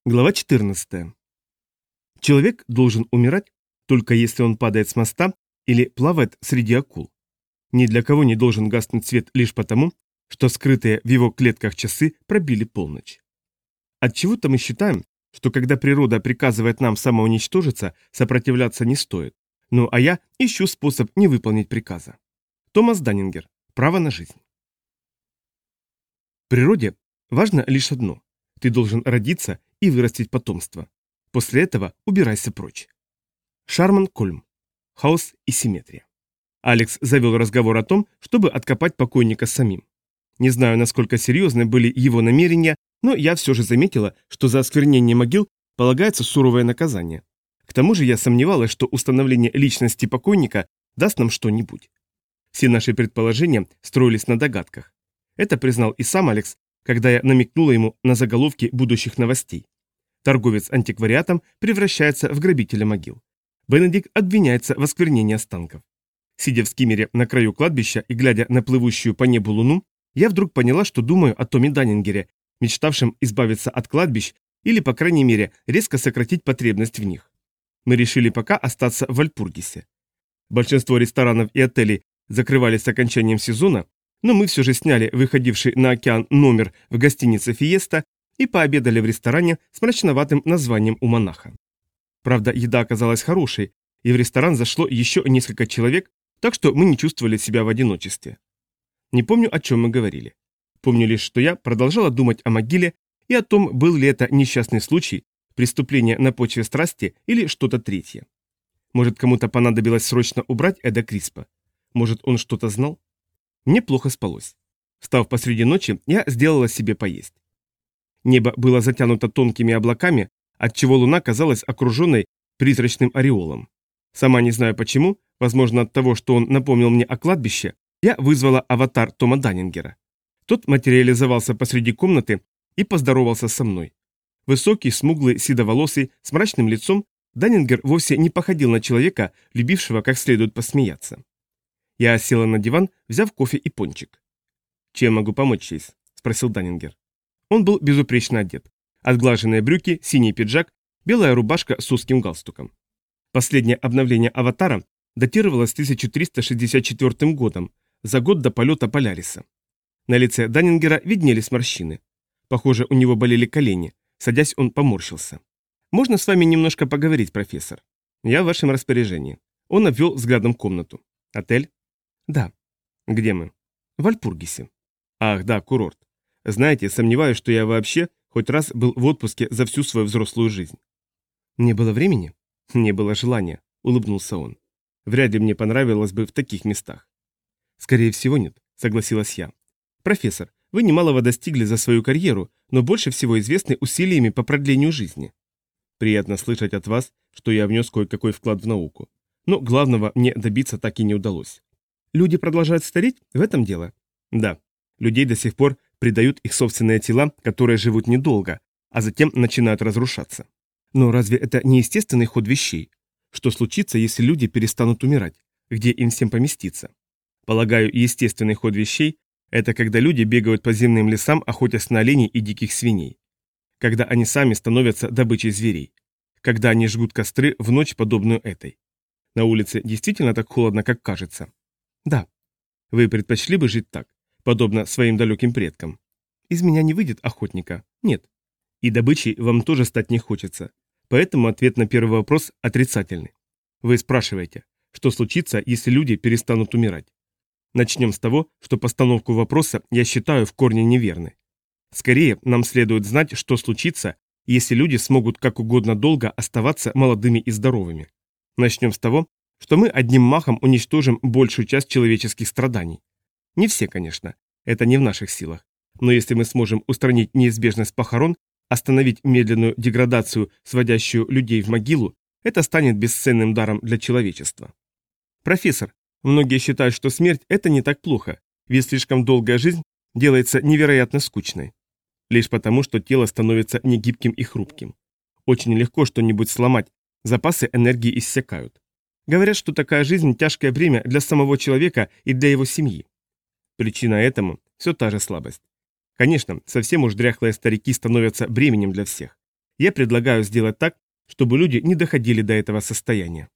Глава 14. Человек должен умирать, только если он падает с моста или плавает среди акул. Ни для кого не должен гаснуть свет лишь потому, что скрытые в его клетках часы пробили полночь. Отчего-то мы считаем, что когда природа приказывает нам самоуничтожиться, сопротивляться не стоит. Ну а я ищу способ не выполнить приказа. Томас Даннингер. Право на жизнь. В природе важно лишь одно. Ты должен родиться и вырастить потомство. После этого убирайся прочь. Шарман Кольм. Хаос и симметрия. Алекс завел разговор о том, чтобы откопать покойника самим. Не знаю, насколько серьезны были его намерения, но я все же заметила, что за осквернение могил полагается суровое наказание. К тому же я сомневалась, что установление личности покойника даст нам что-нибудь. Все наши предположения строились на догадках. Это признал и сам Алекс, когда я намекнула ему на заголовки будущих новостей. Торговец антиквариатом превращается в грабителя могил. Бенедикт обвиняется в осквернении останков. Сидя в скиммере на краю кладбища и глядя на плывущую по небу луну, я вдруг поняла, что думаю о Томе Даннингере, мечтавшем избавиться от кладбищ или, по крайней мере, резко сократить потребность в них. Мы решили пока остаться в Вальпургисе. Большинство ресторанов и отелей закрывались с окончанием сезона, но мы все же сняли выходивший на океан номер в гостинице «Фиеста» и пообедали в ресторане с мрачноватым названием у монаха. Правда, еда оказалась хорошей, и в ресторан зашло еще несколько человек, так что мы не чувствовали себя в одиночестве. Не помню, о чем мы говорили. Помню лишь, что я продолжала думать о могиле и о том, был ли это несчастный случай, преступление на почве страсти или что-то третье. Может, кому-то понадобилось срочно убрать Эда Криспа? Может, он что-то знал? Мне плохо спалось. Встав посреди ночи, я сделала себе поесть. Небо было затянуто тонкими облаками, отчего луна казалась окруженной призрачным ореолом. Сама не знаю почему, возможно от того, что он напомнил мне о кладбище, я вызвала аватар Тома Даннингера. Тот материализовался посреди комнаты и поздоровался со мной. Высокий, смуглый, седоволосый, с мрачным лицом, Даннингер вовсе не походил на человека, любившего как следует посмеяться. Я села на диван, взяв кофе и пончик. «Чем могу помочь, Чейз?» – спросил Даннингер. Он был безупречно одет. Отглаженные брюки, синий пиджак, белая рубашка с узким галстуком. Последнее обновление аватара датировалось 1364 годом, за год до полета Поляриса. На лице Даннингера виднелись морщины. Похоже, у него болели колени. Садясь, он поморщился. «Можно с вами немножко поговорить, профессор? Я в вашем распоряжении». Он обвел взглядом комнату. «Отель?» «Да». «Где мы?» «В Вальпургисе». «Ах, да, курорт. Знаете, сомневаюсь, что я вообще хоть раз был в отпуске за всю свою взрослую жизнь». «Не было времени?» «Не было желания», — улыбнулся он. «Вряд ли мне понравилось бы в таких местах». «Скорее всего, нет», — согласилась я. «Профессор, вы немалого достигли за свою карьеру, но больше всего известны усилиями по продлению жизни». «Приятно слышать от вас, что я внес кое-какой вклад в науку. Но главного мне добиться так и не удалось». «Люди продолжают стареть? В этом дело?» «Да. Людей до сих пор предают их собственные тела, которые живут недолго, а затем начинают разрушаться. Но разве это не естественный ход вещей? Что случится, если люди перестанут умирать? Где им всем поместиться? Полагаю, естественный ход вещей – это когда люди бегают по зимним лесам, охотясь на оленей и диких свиней. Когда они сами становятся добычей зверей. Когда они жгут костры в ночь, подобную этой. На улице действительно так холодно, как кажется? Да. Вы предпочли бы жить так, подобно своим далеким предкам? Из меня не выйдет охотника. Нет. И добычей вам тоже стать не хочется. Поэтому ответ на первый вопрос отрицательный. Вы спрашиваете, что случится, если люди перестанут умирать? Начнем с того, что постановку вопроса я считаю в корне неверной. Скорее, нам следует знать, что случится, если люди смогут как угодно долго оставаться молодыми и здоровыми. Начнем с того, что мы одним махом уничтожим большую часть человеческих страданий. Не все, конечно, это не в наших силах. Но если мы сможем устранить неизбежность похорон, остановить медленную деградацию, сводящую людей в могилу, это станет бесценным даром для человечества. Профессор, многие считают, что смерть – это не так плохо, ведь слишком долгая жизнь делается невероятно скучной. Лишь потому, что тело становится негибким и хрупким. Очень легко что-нибудь сломать, запасы энергии иссякают. Говорят, что такая жизнь – тяжкое бремя для самого человека и для его семьи. Причина этому – все та же слабость. Конечно, совсем уж дряхлые старики становятся бременем для всех. Я предлагаю сделать так, чтобы люди не доходили до этого состояния.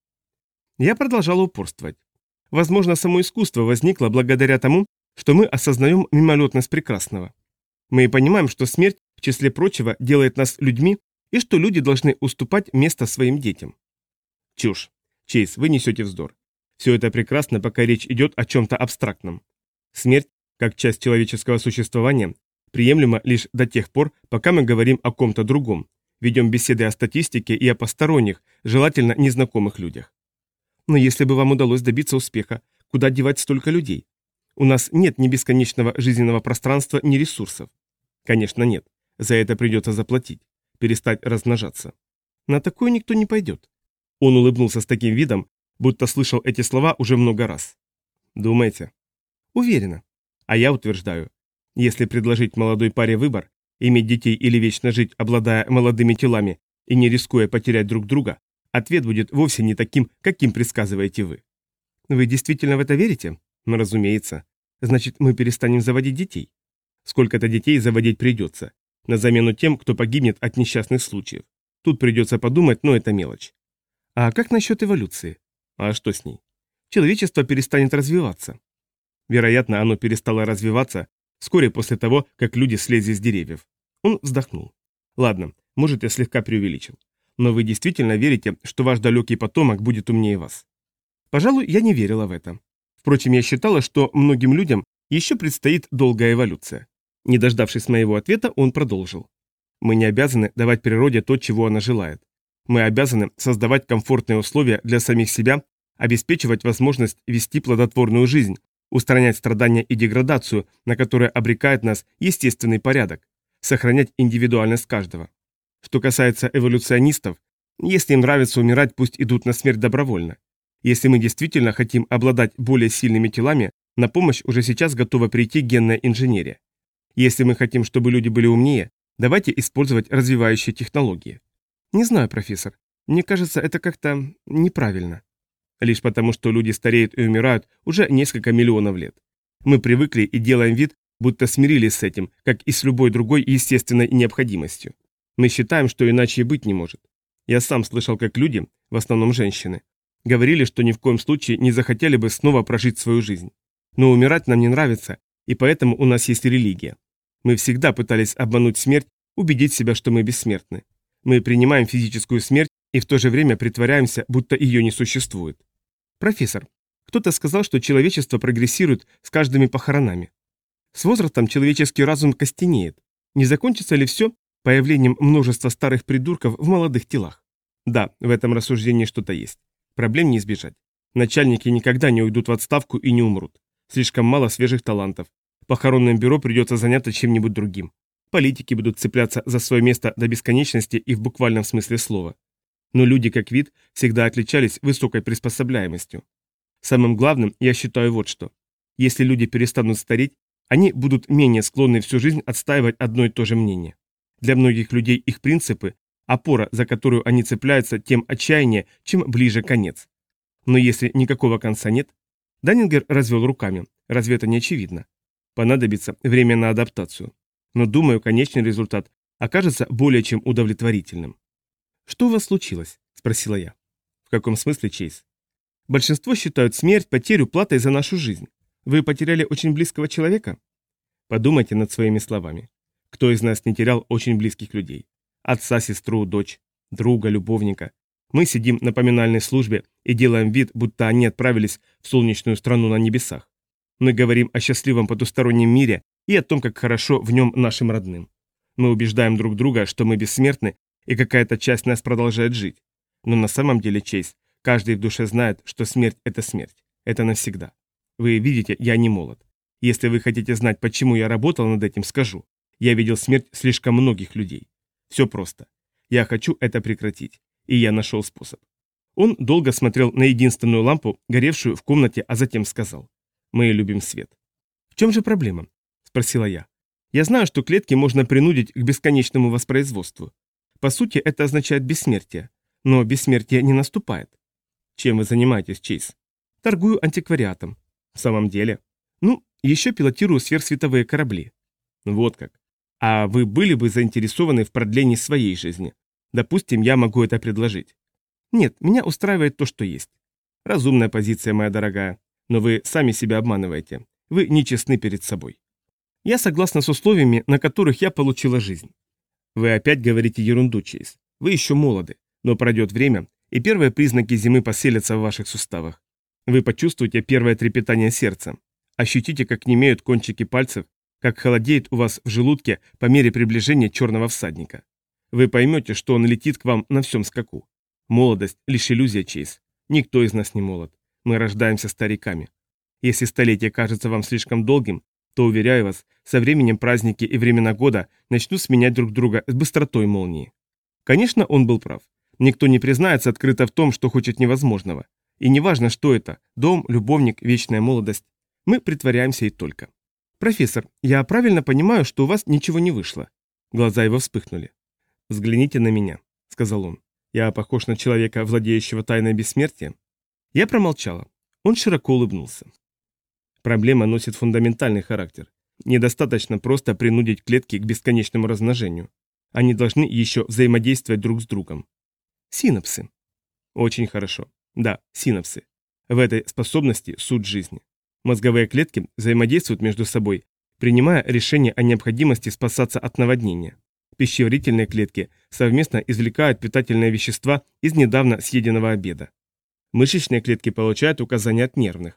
Я продолжал упорствовать. Возможно, само искусство возникло благодаря тому, что мы осознаем мимолетность прекрасного. Мы понимаем, что смерть, в числе прочего, делает нас людьми, и что люди должны уступать место своим детям. Чушь. Чейз, вы несете вздор. Все это прекрасно, пока речь идет о чем-то абстрактном. Смерть, как часть человеческого существования, приемлема лишь до тех пор, пока мы говорим о ком-то другом, ведем беседы о статистике и о посторонних, желательно незнакомых людях. Но если бы вам удалось добиться успеха, куда девать столько людей? У нас нет ни бесконечного жизненного пространства, ни ресурсов. Конечно, нет. За это придется заплатить. Перестать размножаться. На такое никто не пойдет. Он улыбнулся с таким видом, будто слышал эти слова уже много раз. Думаете? Уверена. А я утверждаю, если предложить молодой паре выбор, иметь детей или вечно жить, обладая молодыми телами и не рискуя потерять друг друга, ответ будет вовсе не таким, каким предсказываете вы. Вы действительно в это верите? Ну, разумеется. Значит, мы перестанем заводить детей. Сколько-то детей заводить придется. На замену тем, кто погибнет от несчастных случаев. Тут придется подумать, но это мелочь. А как насчет эволюции? А что с ней? Человечество перестанет развиваться. Вероятно, оно перестало развиваться вскоре после того, как люди слезли с деревьев. Он вздохнул. Ладно, может, я слегка преувеличил. Но вы действительно верите, что ваш далекий потомок будет умнее вас? Пожалуй, я не верила в это. Впрочем, я считала, что многим людям еще предстоит долгая эволюция. Не дождавшись моего ответа, он продолжил. Мы не обязаны давать природе то, чего она желает. Мы обязаны создавать комфортные условия для самих себя, обеспечивать возможность вести плодотворную жизнь, устранять страдания и деградацию, на которые обрекает нас естественный порядок, сохранять индивидуальность каждого. Что касается эволюционистов, если им нравится умирать, пусть идут на смерть добровольно. Если мы действительно хотим обладать более сильными телами, на помощь уже сейчас готова прийти генная инженерия. Если мы хотим, чтобы люди были умнее, давайте использовать развивающие технологии. Не знаю, профессор. Мне кажется, это как-то неправильно. Лишь потому, что люди стареют и умирают уже несколько миллионов лет. Мы привыкли и делаем вид, будто смирились с этим, как и с любой другой естественной необходимостью. Мы считаем, что иначе и быть не может. Я сам слышал, как люди, в основном женщины, говорили, что ни в коем случае не захотели бы снова прожить свою жизнь. Но умирать нам не нравится, и поэтому у нас есть религия. Мы всегда пытались обмануть смерть, убедить себя, что мы бессмертны. Мы принимаем физическую смерть и в то же время притворяемся, будто ее не существует. Профессор, кто-то сказал, что человечество прогрессирует с каждыми похоронами. С возрастом человеческий разум костенеет. Не закончится ли все появлением множества старых придурков в молодых телах? Да, в этом рассуждении что-то есть. Проблем не избежать. Начальники никогда не уйдут в отставку и не умрут. Слишком мало свежих талантов. Похоронным бюро придется заняться чем-нибудь другим. Политики будут цепляться за свое место до бесконечности и в буквальном смысле слова. Но люди как вид всегда отличались высокой приспособляемостью. Самым главным я считаю вот что. Если люди перестанут стареть, они будут менее склонны всю жизнь отстаивать одно и то же мнение. Для многих людей их принципы – опора, за которую они цепляются, тем отчаяннее, чем ближе конец. Но если никакого конца нет, Даннингер развел руками, разве это не очевидно? Понадобится время на адаптацию. Но, думаю, конечный результат окажется более чем удовлетворительным. «Что у вас случилось?» – спросила я. «В каком смысле, Чейз?» «Большинство считают смерть, потерю платой за нашу жизнь. Вы потеряли очень близкого человека?» Подумайте над своими словами. Кто из нас не терял очень близких людей? Отца, сестру, дочь, друга, любовника. Мы сидим на поминальной службе и делаем вид, будто они отправились в солнечную страну на небесах. Мы говорим о счастливом потустороннем мире и о том, как хорошо в нем нашим родным. Мы убеждаем друг друга, что мы бессмертны, и какая-то часть нас продолжает жить. Но на самом деле, Чейз, каждый в душе знает, что смерть – это смерть. Это навсегда. Вы видите, я не молод. Если вы хотите знать, почему я работал над этим, скажу. Я видел смерть слишком многих людей. Все просто. Я хочу это прекратить. И я нашел способ. Он долго смотрел на единственную лампу, горевшую в комнате, а затем сказал. Мы любим свет. В чем же проблема? Спросила я. Я знаю, что клетки можно принудить к бесконечному воспроизводству. По сути, это означает бессмертие. Но бессмертие не наступает. Чем вы занимаетесь, Чейз? Торгую антиквариатом. В самом деле? Ну, еще пилотирую сверхсветовые корабли. Вот как. А вы были бы заинтересованы в продлении своей жизни? Допустим, я могу это предложить. Нет, меня устраивает то, что есть. Разумная позиция, моя дорогая. Но вы сами себя обманываете. Вы нечестны перед собой. Я согласна с условиями, на которых я получила жизнь. Вы опять говорите ерунду, Чейз. Вы еще молоды, но пройдет время, и первые признаки зимы поселятся в ваших суставах. Вы почувствуете первое трепетание сердца. Ощутите, как немеют кончики пальцев, как холодеет у вас в желудке по мере приближения черного всадника. Вы поймете, что он летит к вам на всем скаку. Молодость – лишь иллюзия, Чейз. Никто из нас не молод. Мы рождаемся стариками. Если столетие кажется вам слишком долгим, то, уверяю вас, со временем праздники и времена года начнут сменять друг друга с быстротой молнии. Конечно, он был прав. Никто не признается открыто в том, что хочет невозможного. И неважно, что это – дом, любовник, вечная молодость. Мы притворяемся и только. «Профессор, я правильно понимаю, что у вас ничего не вышло?» Глаза его вспыхнули. «Взгляните на меня», — сказал он. «Я похож на человека, владеющего тайной бессмертия?» Я промолчала. Он широко улыбнулся. Проблема носит фундаментальный характер. Недостаточно просто принудить клетки к бесконечному размножению. Они должны еще взаимодействовать друг с другом. Синапсы. Очень хорошо. Да, синапсы. В этой способности суть жизни. Мозговые клетки взаимодействуют между собой, принимая решение о необходимости спасаться от наводнения. Пищеварительные клетки совместно извлекают питательные вещества из недавно съеденного обеда. Мышечные клетки получают указания от нервных.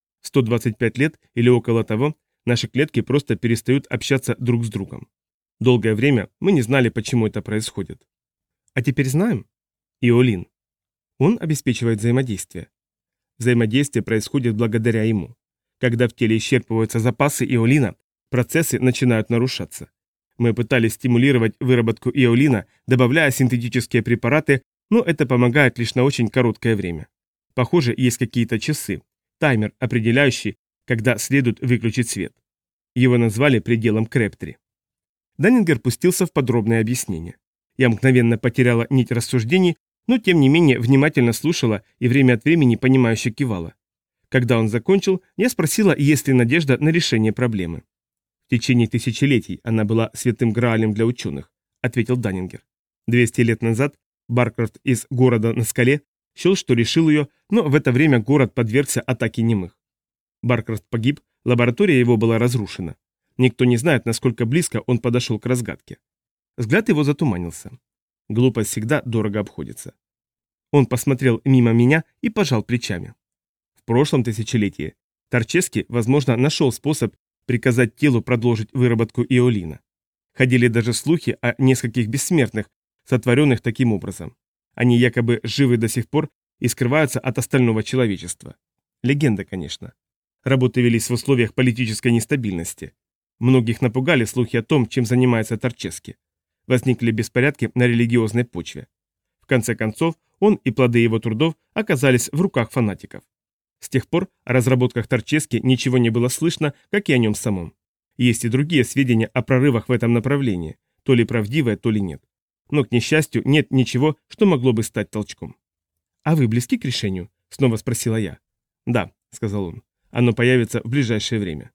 125 лет или около того наши клетки просто перестают общаться друг с другом. Долгое время мы не знали, почему это происходит. А теперь знаем? Иолин. Он обеспечивает взаимодействие. Взаимодействие происходит благодаря ему. Когда в теле исчерпываются запасы иолина, процессы начинают нарушаться. Мы пытались стимулировать выработку иолина, добавляя синтетические препараты, но это помогает лишь на очень короткое время. Похоже, есть какие-то часы, таймер, определяющий, когда следует выключить свет. Его назвали пределом Крептри. Даннингер пустился в подробное объяснение. Я мгновенно потеряла нить рассуждений, но тем не менее внимательно слушала и время от времени понимающе кивала. Когда он закончил, я спросила, есть ли надежда на решение проблемы. В течение тысячелетий она была святым граалем для ученых, ответил Даннингер. 200 лет назад Баркрафт из города на скале счел, что решил ее, но в это время город подвергся атаке немых. Баркрафт погиб, лаборатория его была разрушена. Никто не знает, насколько близко он подошел к разгадке. Взгляд его затуманился. Глупость всегда дорого обходится. Он посмотрел мимо меня и пожал плечами. В прошлом тысячелетии Торчески, возможно, нашел способ приказать телу продолжить выработку иолина. Ходили даже слухи о нескольких бессмертных, сотворенных таким образом. Они якобы живы до сих пор и скрываются от остального человечества. Легенда, конечно. Работы велись в условиях политической нестабильности. Многих напугали слухи о том, чем занимается Торчески. Возникли беспорядки на религиозной почве. В конце концов, он и плоды его трудов оказались в руках фанатиков. С тех пор о разработках Торчески ничего не было слышно, как и о нем самом. Есть и другие сведения о прорывах в этом направлении, то ли правдивые, то ли нет. Но, к несчастью, нет ничего, что могло бы стать толчком. «А вы близки к решению?» – снова спросила я. «Да», – сказал он, – «оно появится в ближайшее время».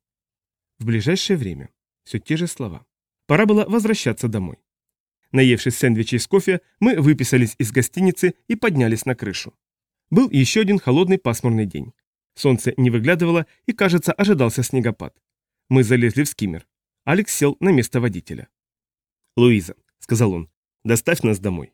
В ближайшее время. Все те же слова. Пора было возвращаться домой. Наевшись сэндвичей с кофе, мы выписались из гостиницы и поднялись на крышу. Был еще один холодный пасмурный день. Солнце не выглядывало и, кажется, ожидался снегопад. Мы залезли в скиммер. Алекс сел на место водителя. «Луиза», — сказал он, — «доставь нас домой».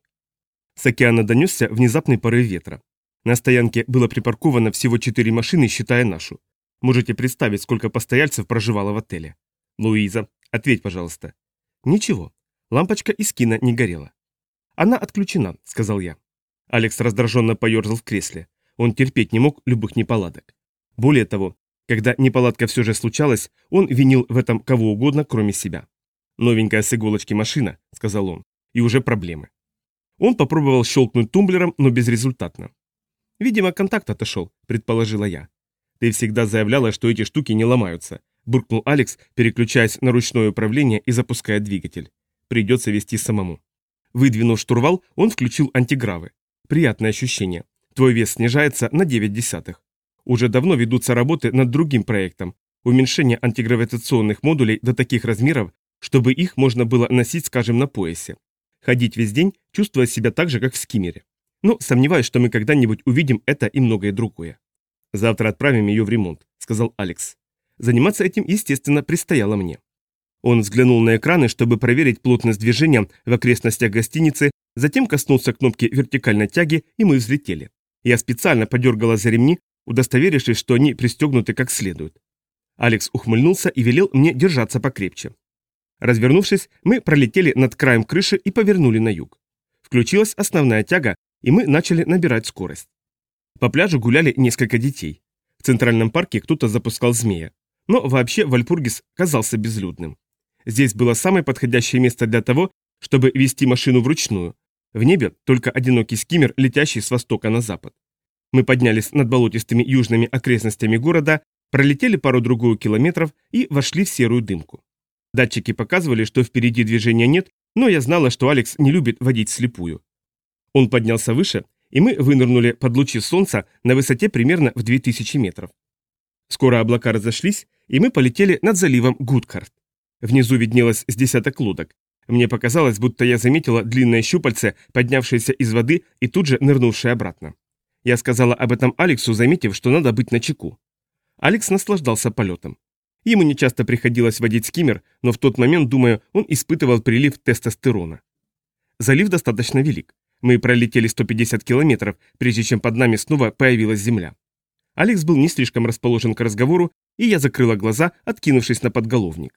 С океана донесся внезапный порыв ветра. На стоянке было припарковано всего 4 машины, считая нашу. Можете представить, сколько постояльцев проживало в отеле. «Луиза, ответь, пожалуйста». «Ничего. Лампочка из кино не горела». «Она отключена», — сказал я. Алекс раздраженно поерзал в кресле. Он терпеть не мог любых неполадок. Более того, когда неполадка все же случалась, он винил в этом кого угодно, кроме себя. «Новенькая с иголочки машина», — сказал он, — «и уже проблемы». Он попробовал щелкнуть тумблером, но безрезультатно. «Видимо, контакт отошел», — предположила я. «Ты всегда заявляла, что эти штуки не ломаются», — буркнул Алекс, переключаясь на ручное управление и запуская двигатель. «Придется вести самому». Выдвинув штурвал, он включил антигравы. Приятное ощущение. Твой вес снижается на 0,9. Уже давно ведутся работы над другим проектом – уменьшение антигравитационных модулей до таких размеров, чтобы их можно было носить, скажем, на поясе. ходить весь день, чувствуя себя так же, как в скиммере. Но сомневаюсь, что мы когда-нибудь увидим это и многое другое. «Завтра отправим ее в ремонт», — сказал Алекс. Заниматься этим, естественно, предстояло мне. Он взглянул на экраны, чтобы проверить плотность движения в окрестностях гостиницы, затем коснулся кнопки вертикальной тяги, и мы взлетели. Я специально подергала за ремни, удостоверившись, что они пристегнуты как следует. Алекс ухмыльнулся и велел мне держаться покрепче. Развернувшись, мы пролетели над краем крыши и повернули на юг. Включилась основная тяга, и мы начали набирать скорость. По пляжу гуляли несколько детей. В Центральном парке кто-то запускал змея. Но вообще Вальпургис казался безлюдным. Здесь было самое подходящее место для того, чтобы вести машину вручную. В небе только одинокий скиммер, летящий с востока на запад. Мы поднялись над болотистыми южными окрестностями города, пролетели пару-другую километров и вошли в серую дымку. Датчики показывали, что впереди движения нет, но я знала, что Алекс не любит водить вслепую. Он поднялся выше, и мы вынырнули под лучи солнца на высоте примерно в 2000 метров. Скоро облака разошлись, и мы полетели над заливом Гудхарт. Внизу виднелось с десяток лодок. Мне показалось, будто я заметила длинное щупальце, поднявшееся из воды и тут же нырнувшее обратно. Я сказала об этом Алексу, заметив, что надо быть начеку. Алекс наслаждался полетом. Ему нечасто приходилось водить скиммер, но в тот момент, думаю, он испытывал прилив тестостерона. Залив достаточно велик. Мы пролетели 150 километров, прежде чем под нами снова появилась земля. Алекс был не слишком расположен к разговору, и я закрыла глаза, откинувшись на подголовник.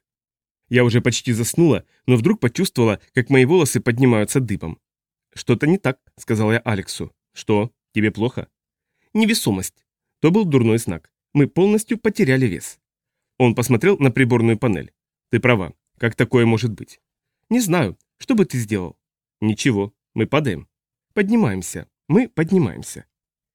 Я уже почти заснула, но вдруг почувствовала, как мои волосы поднимаются дыбом. «Что-то не так», — сказала я Алексу. «Что? Тебе плохо?» «Невесомость». То был дурной знак. Мы полностью потеряли вес. Он посмотрел на приборную панель. «Ты права. Как такое может быть?» «Не знаю. Что бы ты сделал?» «Ничего. Мы падаем». «Поднимаемся. Мы поднимаемся».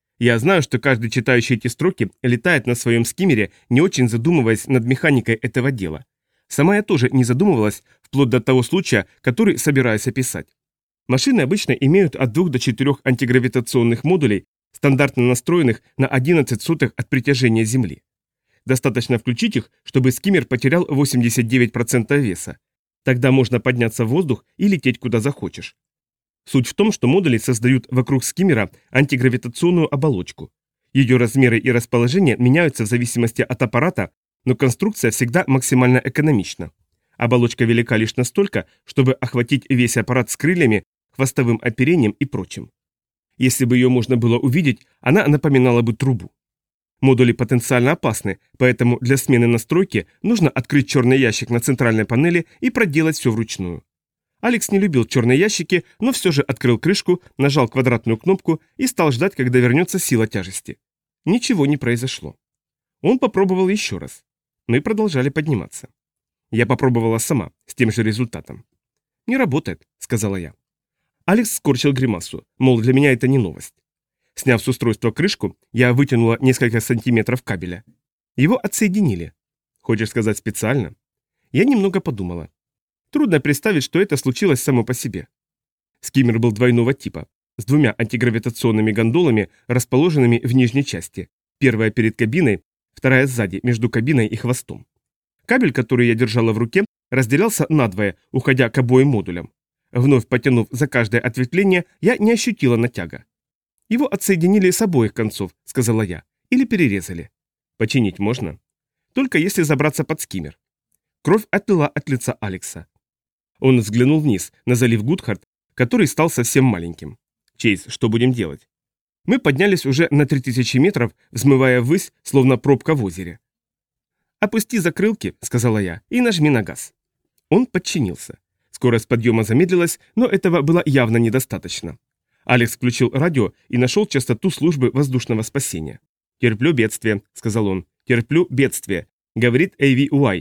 Я знаю, что каждый, читающий эти строки, летает на своем скиммере, не очень задумываясь над механикой этого дела. Сама я тоже не задумывалась, вплоть до того случая, который собираюсь описать. Машины обычно имеют от 2 до 4 антигравитационных модулей, стандартно настроенных на 11 сотых от притяжения Земли. Достаточно включить их, чтобы скиммер потерял 89% веса. Тогда можно подняться в воздух и лететь куда захочешь. Суть в том, что модули создают вокруг скиммера антигравитационную оболочку. Ее размеры и расположение меняются в зависимости от аппарата, но конструкция всегда максимально экономична. Оболочка велика лишь настолько, чтобы охватить весь аппарат с крыльями, хвостовым оперением и прочим. Если бы ее можно было увидеть, она напоминала бы трубу. Модули потенциально опасны, поэтому для смены настройки нужно открыть черный ящик на центральной панели и проделать все вручную. Алекс не любил черные ящики, но все же открыл крышку, нажал квадратную кнопку и стал ждать, когда вернется сила тяжести. Ничего не произошло. Он попробовал еще раз. Мы продолжали подниматься. Я попробовала сама, с тем же результатом. «Не работает», — сказала я. Алекс скорчил гримасу, мол, для меня это не новость. Сняв с устройства крышку, я вытянула несколько сантиметров кабеля. Его отсоединили. Хочешь сказать специально? Я немного подумала. Трудно представить, что это случилось само по себе. Скиммер был двойного типа, с 2 антигравитационными гондолами, расположенными в нижней части. Первая перед кабиной, вторая сзади, между кабиной и хвостом. Кабель, который я держала в руке, разделялся надвое, уходя к обоим модулям. Вновь потянув за каждое ответвление, я не ощутила натяга. «Его отсоединили с обоих концов», — сказала я, — «или перерезали». «Починить можно?» «Только если забраться под скиммер». Кровь отлила от лица Алекса. Он взглянул вниз, на залив Гудхарт, который стал совсем маленьким. «Чейз, что будем делать?» Мы поднялись уже на 3000 метров, взмывая ввысь, словно пробка в озере. «Опусти закрылки», — сказала я, — «и нажми на газ». Он подчинился. Скорость подъема замедлилась, но этого было явно недостаточно. Алекс включил радио и нашел частоту службы воздушного спасения. «Терплю бедствие», — сказал он. «Терплю бедствие», — говорит AVUI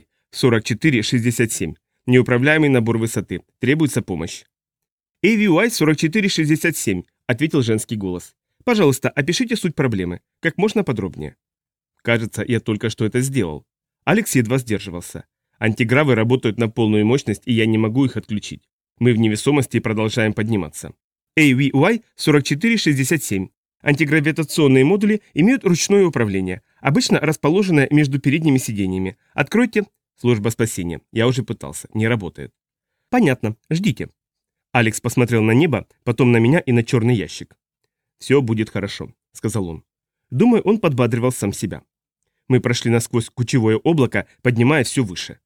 4467. «Неуправляемый набор высоты. Требуется помощь». «AVUI 4467», — ответил женский голос. «Пожалуйста, опишите суть проблемы. Как можно подробнее». Кажется, я только что это сделал. Алекс едва сдерживался. Антигравы работают на полную мощность, и я не могу их отключить. Мы в невесомости и продолжаем подниматься. AVY 4467. Антигравитационные модули имеют ручное управление, обычно расположенное между передними сиденьями. Откройте. Служба спасения. Я уже пытался. Не работает. Понятно. Ждите. Алекс посмотрел на небо, потом на меня и на черный ящик. «Все будет хорошо», — сказал он. Думаю, он подбадривал сам себя. Мы прошли насквозь кучевое облако, поднимаясь все выше.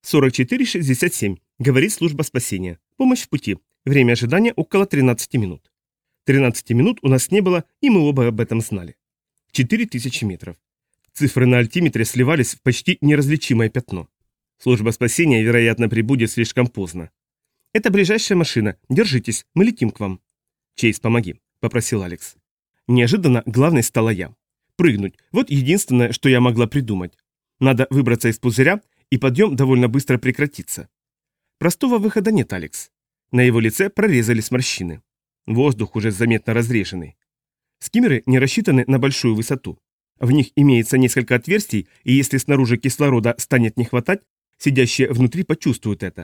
44:67, говорит служба спасения. Помощь в пути. Время ожидания около 13 минут. 13 минут у нас не было, и мы оба об этом знали. 4000 метров. Цифры на альтиметре сливались в почти неразличимое пятно. Служба спасения, вероятно, прибудет слишком поздно. Это ближайшая машина. Держитесь, мы летим к вам. Чейз, помоги, попросил Алекс. Неожиданно главной стала я. Прыгнуть. Вот единственное, что я могла придумать. Надо выбраться из пузыря, и подъем довольно быстро прекратится. Простого выхода нет, Алекс. На его лице прорезались морщины. Воздух уже заметно разреженный. Скиммеры не рассчитаны на большую высоту. В них имеется несколько отверстий, и если снаружи кислорода станет не хватать, сидящие внутри почувствуют это.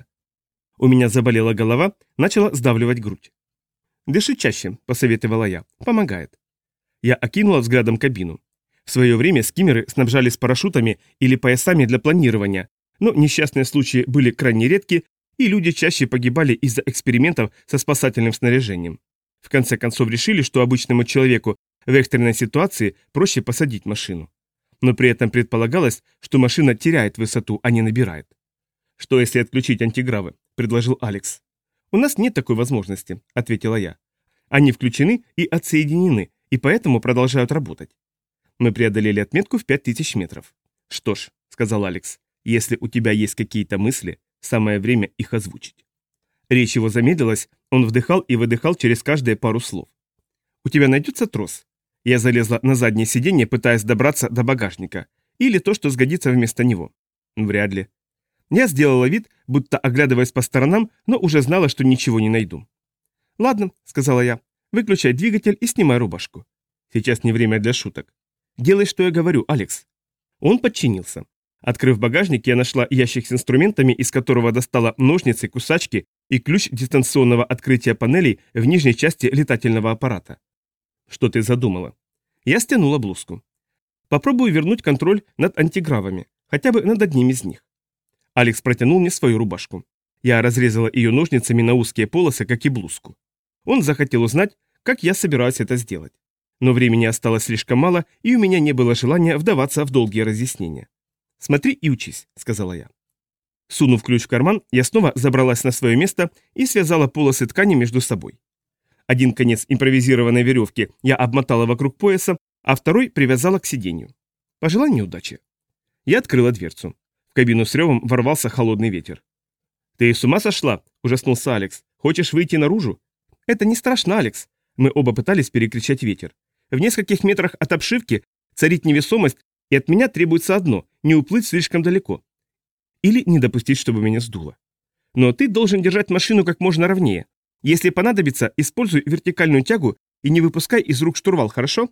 У меня заболела голова, начала сдавливать грудь. «Дыши чаще», — посоветовала я. «Помогает». Я окинула взглядом кабину. В свое время скиммеры снабжались парашютами или поясами для планирования, но несчастные случаи были крайне редки, и люди чаще погибали из-за экспериментов со спасательным снаряжением. В конце концов решили, что обычному человеку в экстренной ситуации проще посадить машину. Но при этом предполагалось, что машина теряет высоту, а не набирает. «Что если отключить антигравы?» – предложил Алекс. «У нас нет такой возможности», – ответила я. «Они включены и отсоединены, и поэтому продолжают работать». Мы преодолели отметку в 5000 метров. «Что ж», – сказал Алекс, – «если у тебя есть какие-то мысли, самое время их озвучить». Речь его замедлилась, он вдыхал и выдыхал через каждые пару слов. «У тебя найдется трос?» Я залезла на заднее сиденье, пытаясь добраться до багажника. Или то, что сгодится вместо него. Вряд ли. Я сделала вид, будто оглядываясь по сторонам, но уже знала, что ничего не найду. «Ладно», — сказала я, — «выключай двигатель и снимай рубашку. Сейчас не время для шуток. Делай, что я говорю, Алекс». Он подчинился. Открыв багажник, я нашла ящик с инструментами, из которого достала ножницы, кусачки и ключ дистанционного открытия панелей в нижней части летательного аппарата. «Что ты задумала?» Я стянула блузку. «Попробую вернуть контроль над антигравами, хотя бы над одним из них». Алекс протянул мне свою рубашку. Я разрезала ее ножницами на узкие полосы, как и блузку. Он захотел узнать, как я собираюсь это сделать. Но времени осталось слишком мало, и у меня не было желания вдаваться в долгие разъяснения. «Смотри и учись», — сказала я. Сунув ключ в карман, я снова забралась на свое место и связала полосы ткани между собой. Один конец импровизированной веревки я обмотала вокруг пояса, а второй привязала к сиденью. Пожелай мне удачи. Я открыла дверцу. В кабину с ревом ворвался холодный ветер. «Ты с ума сошла?» – ужаснулся Алекс. «Хочешь выйти наружу?» «Это не страшно, Алекс». Мы оба пытались перекричать ветер. В нескольких метрах от обшивки царит невесомость, и от меня требуется одно – не уплыть слишком далеко. Или не допустить, чтобы меня сдуло. Но ты должен держать машину как можно ровнее. Если понадобится, используй вертикальную тягу и не выпускай из рук штурвал, хорошо?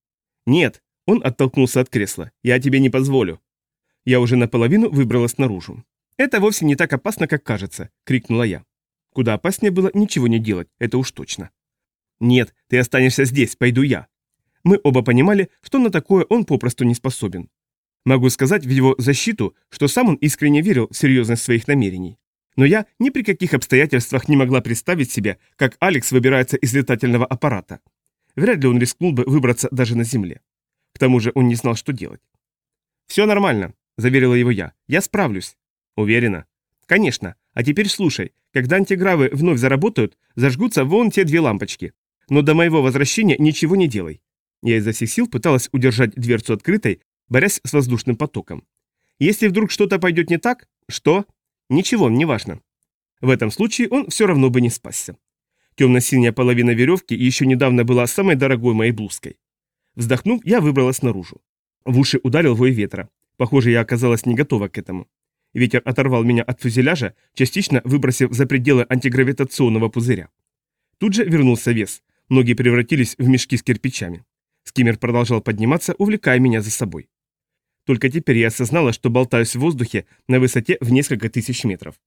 Нет, он оттолкнулся от кресла. Я тебе не позволю. Я уже наполовину выбралась наружу. Это вовсе не так опасно, как кажется, крикнула я. Куда опаснее было ничего не делать, это уж точно. Нет, ты останешься здесь, пойду я. Мы оба понимали, что на такое он попросту не способен. Могу сказать в его защиту, что сам он искренне верил в серьезность своих намерений. Но я ни при каких обстоятельствах не могла представить себе, как Алекс выбирается из летательного аппарата. Вряд ли он рискнул бы выбраться даже на земле. К тому же он не знал, что делать. «Все нормально», — заверила его я. «Я справлюсь». «Уверена?» «Конечно. А теперь слушай. Когда антигравы вновь заработают, зажгутся вон те две лампочки. Но до моего возвращения ничего не делай». Я изо всех сил пыталась удержать дверцу открытой, борясь с воздушным потоком. «Если вдруг что-то пойдет не так...» «Что?» «Ничего, неважно». В этом случае он все равно бы не спасся. Темно-синяя половина веревки еще недавно была самой дорогой моей блузкой. Вздохнув, я выбралась наружу. В уши ударил вой ветра. Похоже, я оказалась не готова к этому. Ветер оторвал меня от фюзеляжа, частично выбросив за пределы антигравитационного пузыря. Тут же вернулся вес. Ноги превратились в мешки с кирпичами. Скиммер продолжал подниматься, увлекая меня за собой. Только теперь я осознала, что болтаюсь в воздухе на высоте в несколько тысяч метров.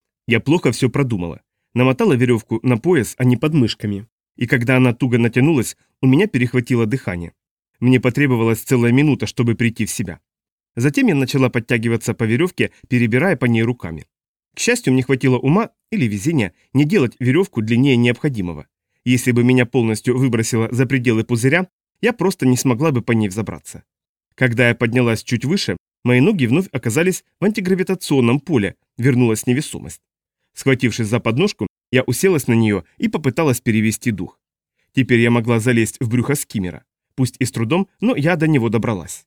Я плохо все продумала. Намотала веревку на пояс, а не под мышками. И когда она туго натянулась, у меня перехватило дыхание. Мне потребовалась целая минута, чтобы прийти в себя. Затем я начала подтягиваться по веревке, перебирая по ней руками. К счастью, мне хватило ума или везения не делать веревку длиннее необходимого. Если бы меня полностью выбросило за пределы пузыря, я просто не смогла бы по ней взобраться. Когда я поднялась чуть выше, мои ноги вновь оказались в антигравитационном поле, вернулась невесомость. Схватившись за подножку, я уселась на нее и попыталась перевести дух. Теперь я могла залезть в брюхо скиммера. Пусть и с трудом, но я до него добралась.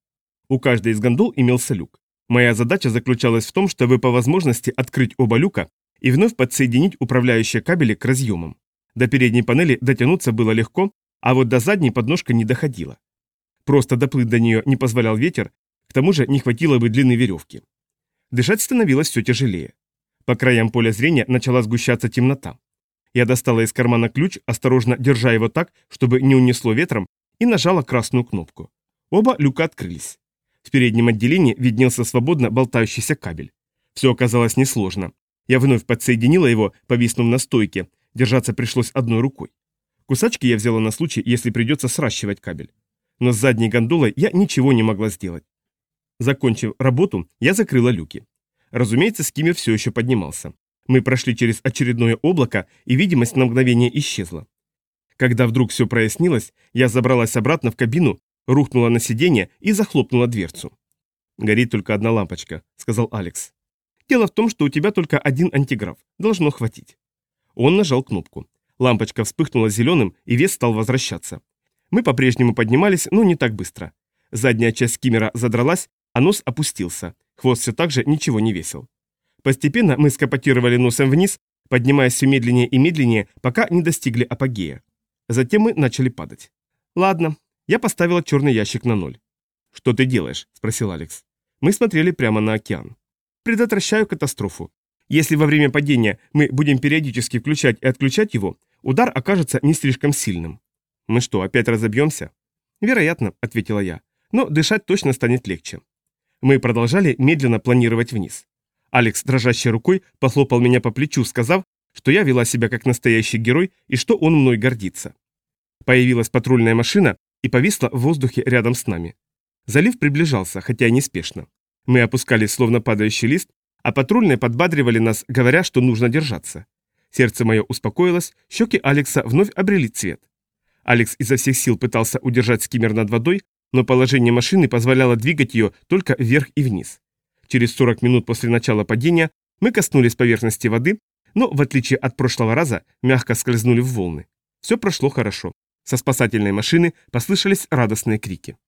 У каждой из гондол имелся люк. Моя задача заключалась в том, чтобы по возможности открыть оба люка и вновь подсоединить управляющие кабели к разъемам. До передней панели дотянуться было легко, а вот до задней подножка не доходила. Просто доплыть до нее не позволял ветер, к тому же не хватило бы длины веревки. Дышать становилось все тяжелее. По краям поля зрения начала сгущаться темнота. Я достала из кармана ключ, осторожно держа его так, чтобы не унесло ветром, и нажала красную кнопку. Оба люка открылись. В переднем отделении виднелся свободно болтающийся кабель. Все оказалось несложно. Я вновь подсоединила его, повиснув на стойке. Держаться пришлось одной рукой. Кусачки я взяла на случай, если придется сращивать кабель. Но с задней гондолой я ничего не могла сделать. Закончив работу, я закрыла люки. Разумеется, скиммер все еще поднимался. Мы прошли через очередное облако, и видимость на мгновение исчезла. Когда вдруг все прояснилось, я забралась обратно в кабину, рухнула на сиденье и захлопнула дверцу. «Горит только одна лампочка», — сказал Алекс. «Дело в том, что у тебя только один антиграф. Должно хватить». Он нажал кнопку. Лампочка вспыхнула зеленым, и вес стал возвращаться. Мы по-прежнему поднимались, но не так быстро. Задняя часть скиммера задралась, а нос опустился. Хвост все так же ничего не весил. Постепенно мы скопотировали носом вниз, поднимаясь все медленнее и медленнее, пока не достигли апогея. Затем мы начали падать. «Ладно». Я поставила черный ящик на 0. «Что ты делаешь?» – спросил Алекс. Мы смотрели прямо на океан. «Предотвращаю катастрофу. Если во время падения мы будем периодически включать и отключать его, удар окажется не слишком сильным». «Мы что, опять разобьемся?» «Вероятно», – ответила я. «Но дышать точно станет легче». Мы продолжали медленно планировать вниз. Алекс, дрожащей рукой, похлопал меня по плечу, сказав, что я вела себя как настоящий герой и что он мной гордится. Появилась патрульная машина и повисла в воздухе рядом с нами. Залив приближался, хотя и неспешно. Мы опускались, словно падающий лист, а патрульные подбадривали нас, говоря, что нужно держаться. Сердце мое успокоилось, щеки Алекса вновь обрели цвет. Алекс изо всех сил пытался удержать скиммер над водой, но положение машины позволяло двигать ее только вверх и вниз. Через 40 минут после начала падения мы коснулись поверхности воды, но, в отличие от прошлого раза, мягко скользнули в волны. Все прошло хорошо. Со спасательной машины послышались радостные крики.